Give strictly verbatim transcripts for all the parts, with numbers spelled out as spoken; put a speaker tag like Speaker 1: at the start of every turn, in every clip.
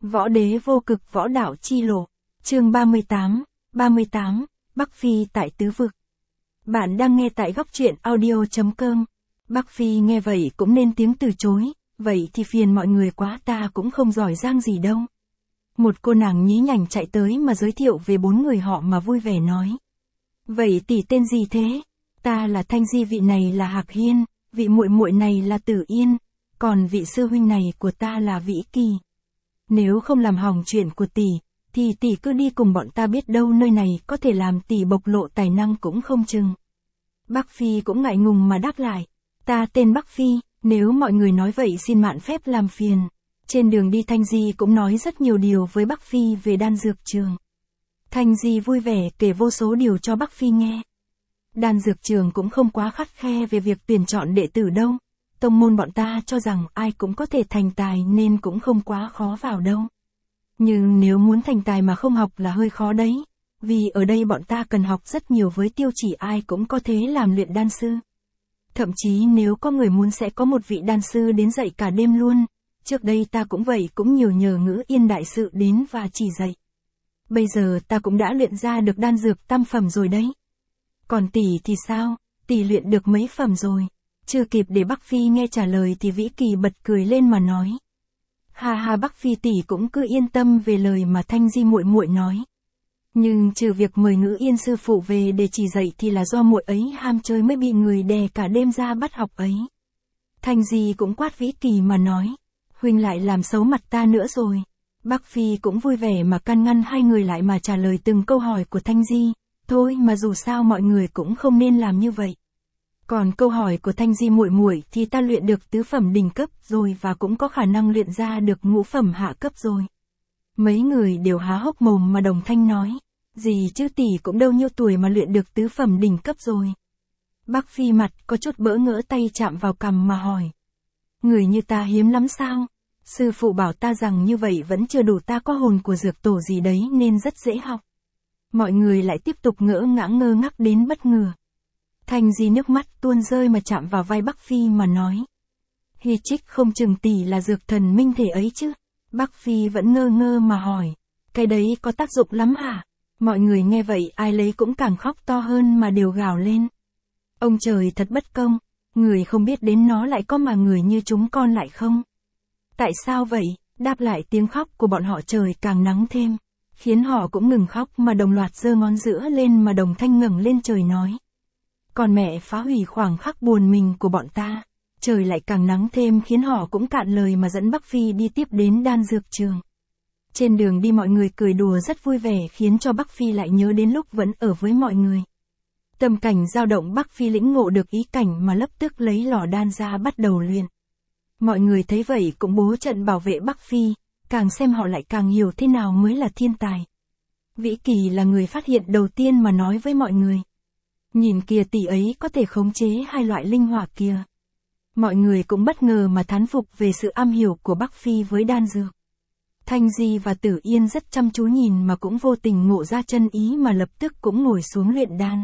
Speaker 1: Võ đế vô cực võ đạo chi lộ. Chương ba mươi tám, ba mươi tám, Bắc Phi tại tứ vực. Bạn đang nghe tại góc truyện audio.com. Bắc Phi nghe vậy cũng nên tiếng từ chối, vậy thì phiền mọi người quá, ta cũng không giỏi giang gì đâu. Một cô nàng nhí nhảnh chạy tới mà giới thiệu về bốn người họ mà vui vẻ nói. Vậy tỷ tên gì thế? Ta là Thanh Di, vị này là Hạc Hiên, vị muội muội này là Tử Yên, còn vị sư huynh này của ta là Vĩ Kỳ. Nếu không làm hỏng chuyện của tỷ, thì tỷ cứ đi cùng bọn ta, biết đâu nơi này có thể làm tỷ bộc lộ tài năng cũng không chừng. Bắc Phi cũng ngại ngùng mà đáp lại. Ta tên Bắc Phi, nếu mọi người nói vậy xin mạn phép làm phiền. Trên đường đi Thanh Di cũng nói rất nhiều điều với Bắc Phi về đan dược trường. Thanh Di vui vẻ kể vô số điều cho Bắc Phi nghe. Đan dược trường cũng không quá khắt khe về việc tuyển chọn đệ tử đâu. Tông môn bọn ta cho rằng ai cũng có thể thành tài nên cũng không quá khó vào đâu. Nhưng nếu muốn thành tài mà không học là hơi khó đấy. Vì ở đây bọn ta cần học rất nhiều với tiêu chỉ ai cũng có thể làm luyện đan sư. Thậm chí nếu có người muốn sẽ có một vị đan sư đến dạy cả đêm luôn. Trước đây ta cũng vậy, cũng nhiều nhờ Ngữ Yên đại sự đến và chỉ dạy. Bây giờ ta cũng đã luyện ra được đan dược tam phẩm rồi đấy. Còn tỷ thì sao? Tỷ luyện được mấy phẩm rồi? Chưa kịp để Bắc Phi nghe trả lời thì Vĩ Kỳ bật cười lên mà nói. Ha ha, Bắc Phi tỷ cũng cứ yên tâm về lời mà Thanh Di muội muội nói. Nhưng trừ việc mời Ngữ Yên sư phụ về để chỉ dạy thì là do muội ấy ham chơi mới bị người đè cả đêm ra bắt học ấy. Thanh Di cũng quát Vĩ Kỳ mà nói. Huynh lại làm xấu mặt ta nữa rồi. Bắc Phi cũng vui vẻ mà can ngăn hai người lại mà trả lời từng câu hỏi của Thanh Di. Thôi mà dù sao mọi người cũng không nên làm như vậy. Còn câu hỏi của Thanh Di muội muội thì ta luyện được tứ phẩm đỉnh cấp rồi và cũng có khả năng luyện ra được ngũ phẩm hạ cấp rồi. Mấy người đều há hốc mồm mà đồng thanh nói. Gì chứ tỷ cũng đâu nhiêu tuổi mà luyện được tứ phẩm đỉnh cấp rồi. Bắc Phi mặt có chút bỡ ngỡ, tay chạm vào cằm mà hỏi. Người như ta hiếm lắm sao? Sư phụ bảo ta rằng như vậy vẫn chưa đủ, ta có hồn của dược tổ gì đấy nên rất dễ học. Mọi người lại tiếp tục ngỡ ngãng ngơ ngác đến bất ngờ. Thanh Di nước mắt tuôn rơi mà chạm vào vai Bắc Phi mà nói. Hi chích, không chừng tỷ là dược thần minh thể ấy chứ. Bắc Phi vẫn ngơ ngơ mà hỏi. Cái đấy có tác dụng lắm hả? Mọi người nghe vậy ai lấy cũng càng khóc to hơn mà đều gào lên. Ông trời thật bất công, người không biết đến nó lại có mà người như chúng con lại không. Tại sao vậy? Đáp lại tiếng khóc của bọn họ trời càng nắng thêm, khiến họ cũng ngừng khóc mà đồng loạt giơ ngón giữa lên mà đồng thanh ngẩng lên trời nói. Còn mẹ phá hủy khoảng khắc buồn mình của bọn ta. Trời lại càng nắng thêm khiến họ cũng cạn lời mà dẫn Bắc Phi đi tiếp đến đan dược trường. Trên đường đi mọi người cười đùa rất vui vẻ khiến cho Bắc Phi lại nhớ đến lúc vẫn ở với mọi người. Tâm cảnh dao động, Bắc Phi lĩnh ngộ được ý cảnh mà lập tức lấy lò đan ra bắt đầu luyện. Mọi người thấy vậy cũng bố trận bảo vệ Bắc Phi, càng xem họ lại càng hiểu thế nào mới là thiên tài. Vĩ Kỳ là người phát hiện đầu tiên mà nói với mọi người. Nhìn kìa, tỷ ấy có thể khống chế hai loại linh hỏa kia. Mọi người cũng bất ngờ mà thán phục về sự am hiểu của Bắc Phi với đan dược. Thanh Di và Tử Yên rất chăm chú nhìn mà cũng vô tình ngộ ra chân ý mà lập tức cũng ngồi xuống luyện đan.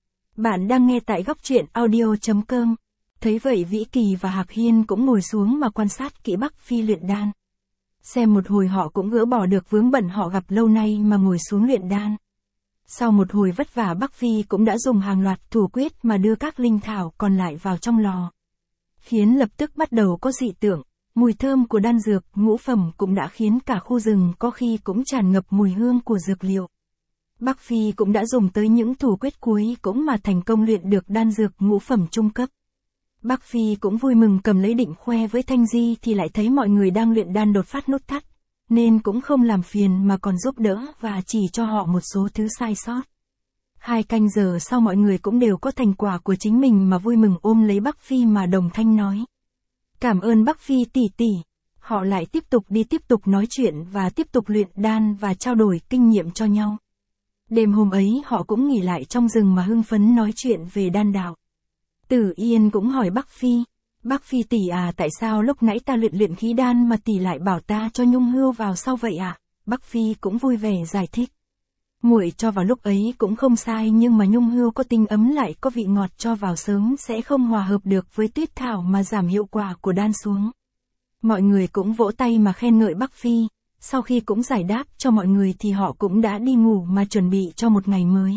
Speaker 1: Bạn đang nghe tại góc truyện audio.com. Thấy vậy Vĩ Kỳ và Hạc Hiên cũng ngồi xuống mà quan sát kỹ Bắc Phi luyện đan. Xem một hồi họ cũng gỡ bỏ được vướng bận họ gặp lâu nay mà ngồi xuống luyện đan. Sau một hồi vất vả Bắc Phi cũng đã dùng hàng loạt thủ quyết mà đưa các linh thảo còn lại vào trong lò. Khiến lập tức bắt đầu có dị tượng, mùi thơm của đan dược ngũ phẩm cũng đã khiến cả khu rừng có khi cũng tràn ngập mùi hương của dược liệu. Bắc Phi cũng đã dùng tới những thủ quyết cuối cũng mà thành công luyện được đan dược ngũ phẩm trung cấp. Bắc Phi cũng vui mừng cầm lấy định khoe với Thanh Di thì lại thấy mọi người đang luyện đan đột phát nút thắt, nên cũng không làm phiền mà còn giúp đỡ và chỉ cho họ một số thứ sai sót. Hai canh giờ sau mọi người cũng đều có thành quả của chính mình mà vui mừng ôm lấy Bắc Phi mà đồng thanh nói. Cảm ơn Bắc Phi tỷ tỷ. Họ lại tiếp tục đi tiếp tục nói chuyện và tiếp tục luyện đan và trao đổi kinh nghiệm cho nhau. Đêm hôm ấy họ cũng nghỉ lại trong rừng mà hưng phấn nói chuyện về đan đạo. Tử Yên cũng hỏi Bắc Phi. Bắc Phi tỷ à, tại sao lúc nãy ta luyện luyện khí đan mà tỷ lại bảo ta cho nhung hươu vào sau vậy à? Bắc Phi cũng vui vẻ giải thích. Muội cho vào lúc ấy cũng không sai, nhưng mà nhung hươu có tinh ấm lại có vị ngọt, cho vào sớm sẽ không hòa hợp được với tuyết thảo mà giảm hiệu quả của đan xuống. Mọi người cũng vỗ tay mà khen ngợi Bắc Phi. sau khi cũng giải đáp cho mọi người thì họ cũng đã đi ngủ mà chuẩn bị cho một ngày mới.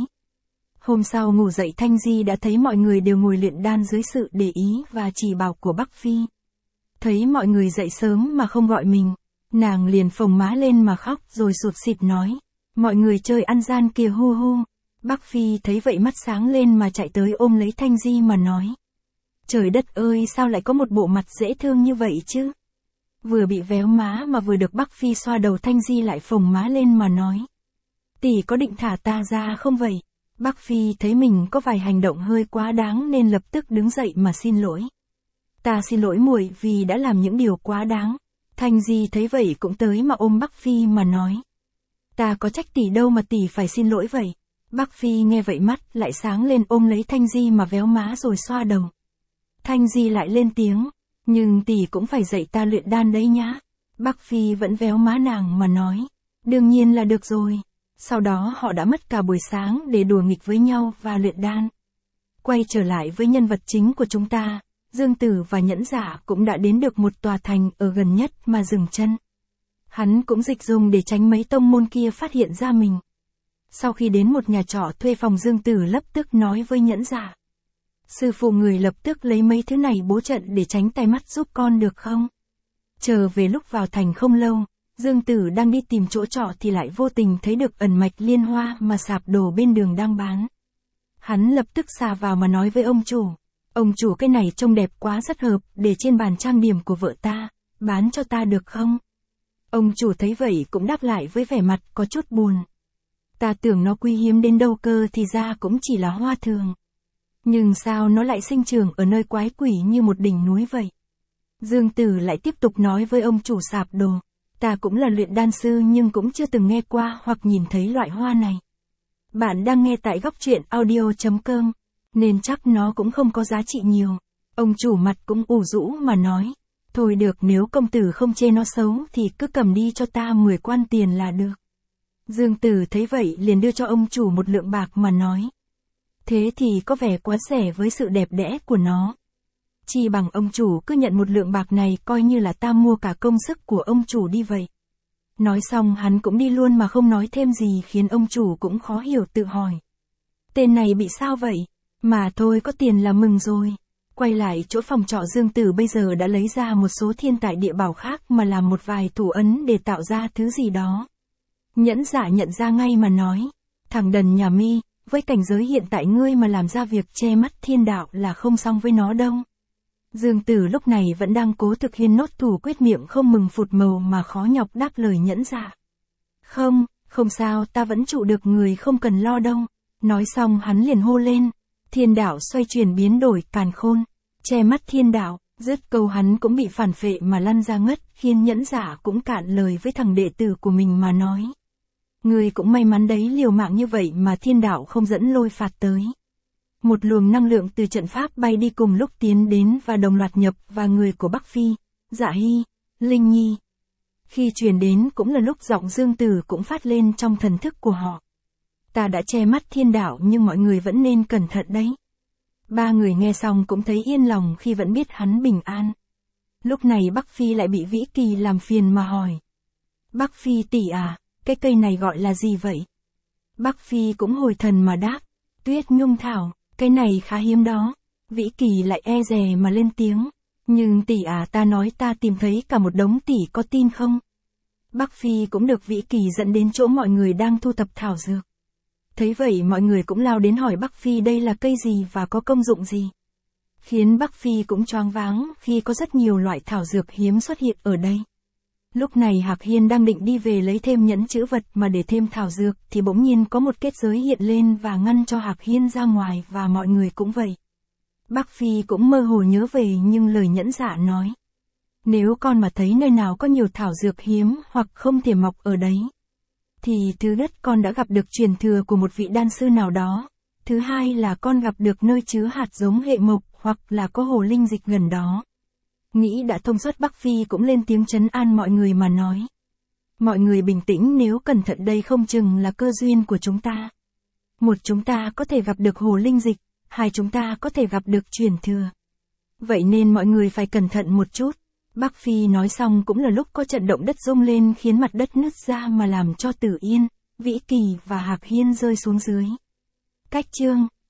Speaker 1: Hôm sau ngủ dậy Thanh Di đã thấy mọi người đều ngồi luyện đan dưới sự để ý và chỉ bảo của Bắc Phi. Thấy mọi người dậy sớm mà không gọi mình, nàng liền phồng má lên mà khóc rồi sụt sịt nói, mọi người chơi ăn gian kìa hu hu. Bắc Phi thấy vậy mắt sáng lên mà chạy tới ôm lấy Thanh Di mà nói. Trời đất ơi, sao lại có một bộ mặt dễ thương như vậy chứ? Vừa bị véo má mà vừa được Bắc Phi xoa đầu, Thanh Di lại phồng má lên mà nói. Tỷ có định thả ta ra không vậy? Bắc Phi thấy mình có vài hành động hơi quá đáng nên lập tức đứng dậy mà xin lỗi. Ta xin lỗi muội vì đã làm những điều quá đáng. Thanh Di thấy vậy cũng tới mà ôm Bắc Phi mà nói. Ta có trách tỷ đâu mà tỷ phải xin lỗi vậy. Bắc Phi nghe vậy mắt lại sáng lên ôm lấy Thanh Di mà véo má rồi xoa đầu. Thanh Di lại lên tiếng, nhưng tỷ cũng phải dạy ta luyện đan đấy nhá. Bắc Phi vẫn véo má nàng mà nói, đương nhiên là được rồi. Sau đó họ đã mất cả buổi sáng để đùa nghịch với nhau và luyện đan. Quay trở lại với nhân vật chính của chúng ta, Dương Tử và Nhẫn Dạ cũng đã đến được một tòa thành ở gần nhất mà dừng chân. Hắn cũng dịch dùng để tránh mấy tông môn kia phát hiện ra mình. Sau khi đến một nhà trọ thuê phòng, Dương Tử lập tức nói với Nhẫn Dạ. Sư phụ người lập tức lấy mấy thứ này bố trận để tránh tai mắt giúp con được không? Chờ về lúc vào thành không lâu, Dương Tử đang đi tìm chỗ trọ thì lại vô tình thấy được ẩn mạch liên hoa mà sạp đồ bên đường đang bán. Hắn lập tức xà vào mà nói với ông chủ. Ông chủ, cái này trông đẹp quá, rất hợp để trên bàn trang điểm của vợ ta, bán cho ta được không? Ông chủ thấy vậy cũng đáp lại với vẻ mặt có chút buồn. Ta tưởng nó quý hiếm đến đâu cơ, thì ra cũng chỉ là hoa thường. Nhưng sao nó lại sinh trưởng ở nơi quái quỷ như một đỉnh núi vậy? Dương Tử lại tiếp tục nói với ông chủ sạp đồ. Ta cũng là luyện đan sư nhưng cũng chưa từng nghe qua hoặc nhìn thấy loại hoa này. Bạn đang nghe tại góc truyện audio chấm com, nên chắc nó cũng không có giá trị nhiều. Ông chủ mặt cũng ủ rũ mà nói. Thôi được, nếu công tử không chê nó xấu thì cứ cầm đi cho ta mười quan tiền là được. Dương Tử thấy vậy liền đưa cho ông chủ một lượng bạc mà nói. Thế thì có vẻ quá rẻ với sự đẹp đẽ của nó. Chi bằng ông chủ cứ nhận một lượng bạc này coi như là ta mua cả công sức của ông chủ đi vậy. Nói xong hắn cũng đi luôn mà không nói thêm gì, khiến ông chủ cũng khó hiểu, tự hỏi. Tên này bị sao vậy? Mà thôi, có tiền là mừng rồi. Quay lại chỗ phòng trọ, Dương Tử bây giờ đã lấy ra một số thiên tài địa bảo khác mà làm một vài thủ ấn để tạo ra thứ gì đó. Nhẫn Dạ nhận ra ngay mà nói. Thằng đần nhà mi, với cảnh giới hiện tại ngươi mà làm ra việc che mắt thiên đạo là không xong với nó đâu. Dương Tử lúc này vẫn đang cố thực hiện nốt thủ quyết, miệng không mừng phụt màu mà khó nhọc đáp lời Nhẫn Dạ. Không, không sao, ta vẫn trụ được, người không cần lo đâu. Nói xong hắn liền hô lên. Thiên đạo xoay chuyển biến đổi càn khôn, che mắt thiên đạo. Dứt câu hắn cũng bị phản phệ mà lăn ra ngất, khiến Nhẫn Dạ cũng cạn lời với thằng đệ tử của mình mà nói. Người cũng may mắn đấy, liều mạng như vậy mà thiên đạo không dẫn lôi phạt tới. Một luồng năng lượng từ trận pháp bay đi cùng lúc tiến đến và đồng loạt nhập vào người của Bắc Phi, Dạ Hy, Linh Nhi. Khi truyền đến cũng là lúc giọng Dương Tử cũng phát lên trong thần thức của họ. Ta đã che mắt thiên đạo nhưng mọi người vẫn nên cẩn thận đấy. Ba người nghe xong cũng thấy yên lòng khi vẫn biết hắn bình an. Lúc này Bắc Phi lại bị Vĩ Kỳ làm phiền mà hỏi. Bắc Phi tỷ à, cái cây này gọi là gì vậy? Bắc Phi cũng hồi thần mà đáp. Tuyết Nhung Thảo, cái này khá hiếm đó. Vĩ Kỳ lại e dè mà lên tiếng. Nhưng tỷ à, ta nói ta tìm thấy cả một đống, tỷ có tin không? Bắc Phi cũng được Vĩ Kỳ dẫn đến chỗ mọi người đang thu thập thảo dược. Thấy vậy mọi người cũng lao đến hỏi Bắc Phi đây là cây gì và có công dụng gì. Khiến Bắc Phi cũng choáng váng khi có rất nhiều loại thảo dược hiếm xuất hiện ở đây. Lúc này Hạc Hiên đang định đi về lấy thêm nhẫn chữ vật mà để thêm thảo dược thì bỗng nhiên có một kết giới hiện lên và ngăn cho Hạc Hiên ra ngoài, và mọi người cũng vậy. Bắc Phi cũng mơ hồ nhớ về nhưng lời Nhẫn Dạ nói. Nếu con mà thấy nơi nào có nhiều thảo dược hiếm hoặc không thể mọc ở đấy, thì thứ nhất con đã gặp được truyền thừa của một vị đan sư nào đó. Thứ hai là con gặp được nơi chứa hạt giống hệ mộc hoặc là có hồ linh dịch gần đó. Nghĩ đã thông suốt, Bắc Phi cũng lên tiếng trấn an mọi người mà nói. Mọi người bình tĩnh, nếu cẩn thận đây không chừng là cơ duyên của chúng ta. Một, chúng ta có thể gặp được hồ linh dịch. Hai, chúng ta có thể gặp được truyền thừa. Vậy nên mọi người phải cẩn thận một chút. Bắc Phi nói xong cũng là lúc có trận động đất rung lên khiến mặt đất nứt ra mà làm cho Tử Yên, Vĩ Kỳ và Hạc Hiên rơi xuống dưới. Cách chương